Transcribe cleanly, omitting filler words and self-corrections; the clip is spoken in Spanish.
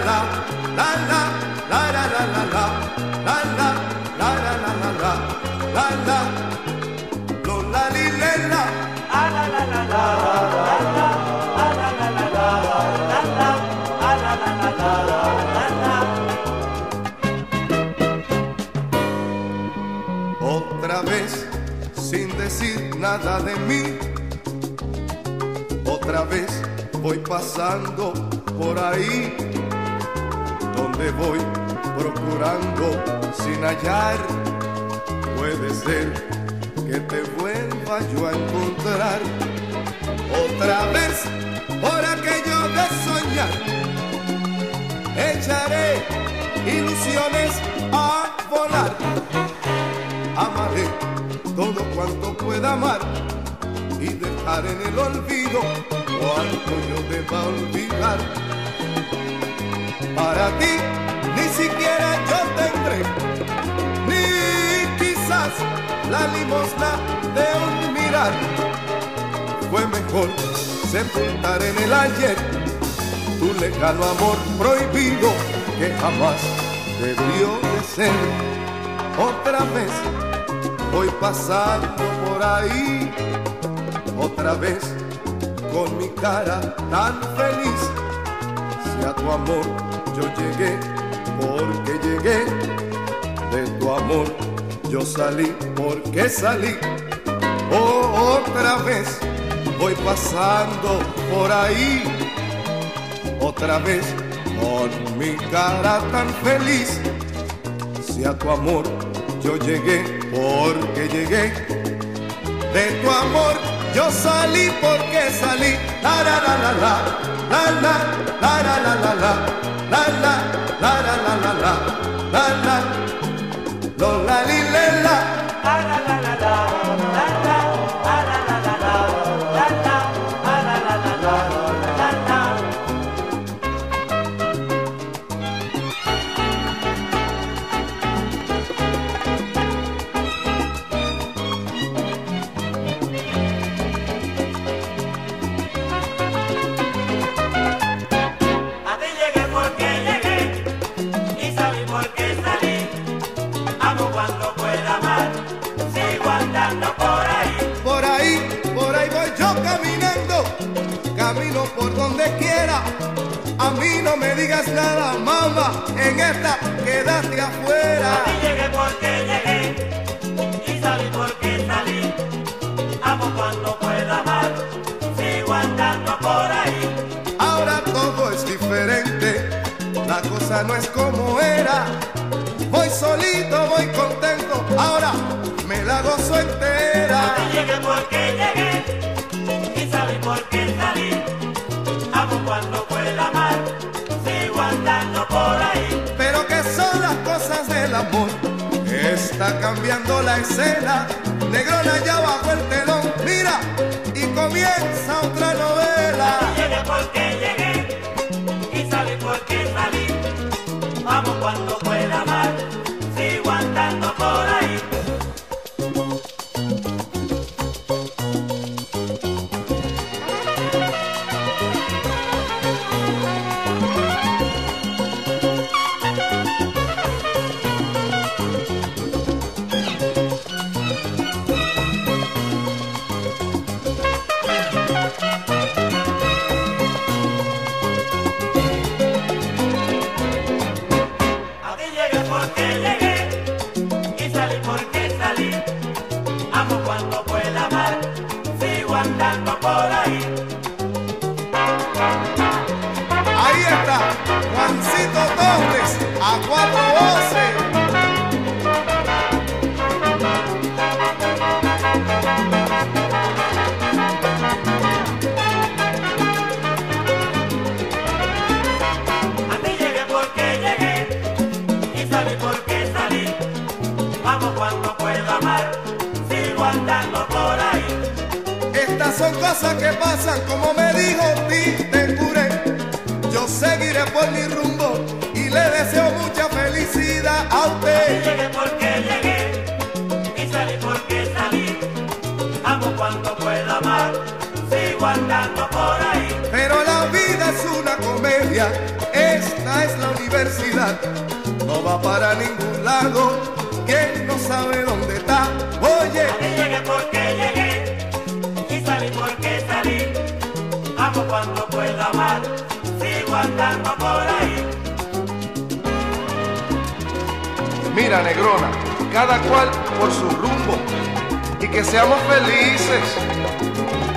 Otra vez sin decir nada de mí, otra vez voy pasando por ahí, donde voy procurando sin hallar. Puede ser que te vuelva yo a encontrar otra vez por aquello de soñar. Echaré ilusiones a volar, amaré todo cuanto pueda amar y dejar en el olvido cuanto yo deba olvidar. Para ti ni siquiera yo tendré, ni quizás la limosna de un mirar. Fue mejor sepultar en el ayer tu lejano amor prohibido que jamás debió de ser. Otra vez voy pasando por ahí, otra vez con mi cara tan feliz. Si a tu amor yo llegué, porque llegué, de tu amor yo salí, porque salí. Oh, otra vez voy pasando por ahí, otra vez con mi cara tan feliz. Si a tu amor yo llegué, porque llegué, de tu amor yo salí, porque salí. La la la la la, la la la la la la la, la la la la la la la, la la lo la li le la, la la la la la, la la la la la la, la la la la la la. Camino por donde quiera, a mí no me digas nada, mamá, en esta quédate afuera. A ti llegué porque llegué y salí porque salí. Amo cuando pueda amar, sigo andando por ahí. Ahora todo es diferente, la cosa no es como era. Voy solito, voy contento, ahora me la gozo entera. A ti llegué porque llegué y salí porque salí. Amo cuando pueda amar, sigo andando por ahí. Pero que son las cosas del amor, está cambiando la escena. Negrona ya bajo el telón, mira, y comienza otra novela. A ti llegué porque llegué y salí porque salí. Amo cuando pueda amar, sigo andando por ahí. Ahí está, Juancito Torres, a cuatro voces. A ti llegué porque llegué y salí porque salí. Amo cuando puedo amar, sigo andando por ahí. Estas son cosas que pasan, como me dijo Tite Curé. Yo seguiré por mi rumbo y le deseo mucha felicidad a usted. Llegué porque llegué y salí porque salí. Amo cuando puedo amar, sigo andando por ahí. Pero la vida es una comedia. esta es la universidad, no va para ningún lado, quien no sabe dónde está. Oye, a mí llegué porque llegué y salí porque salí. Amo cuando puedo amar, sigo andando por ahí. mira negrona, cada cual por su rumbo y que seamos felices.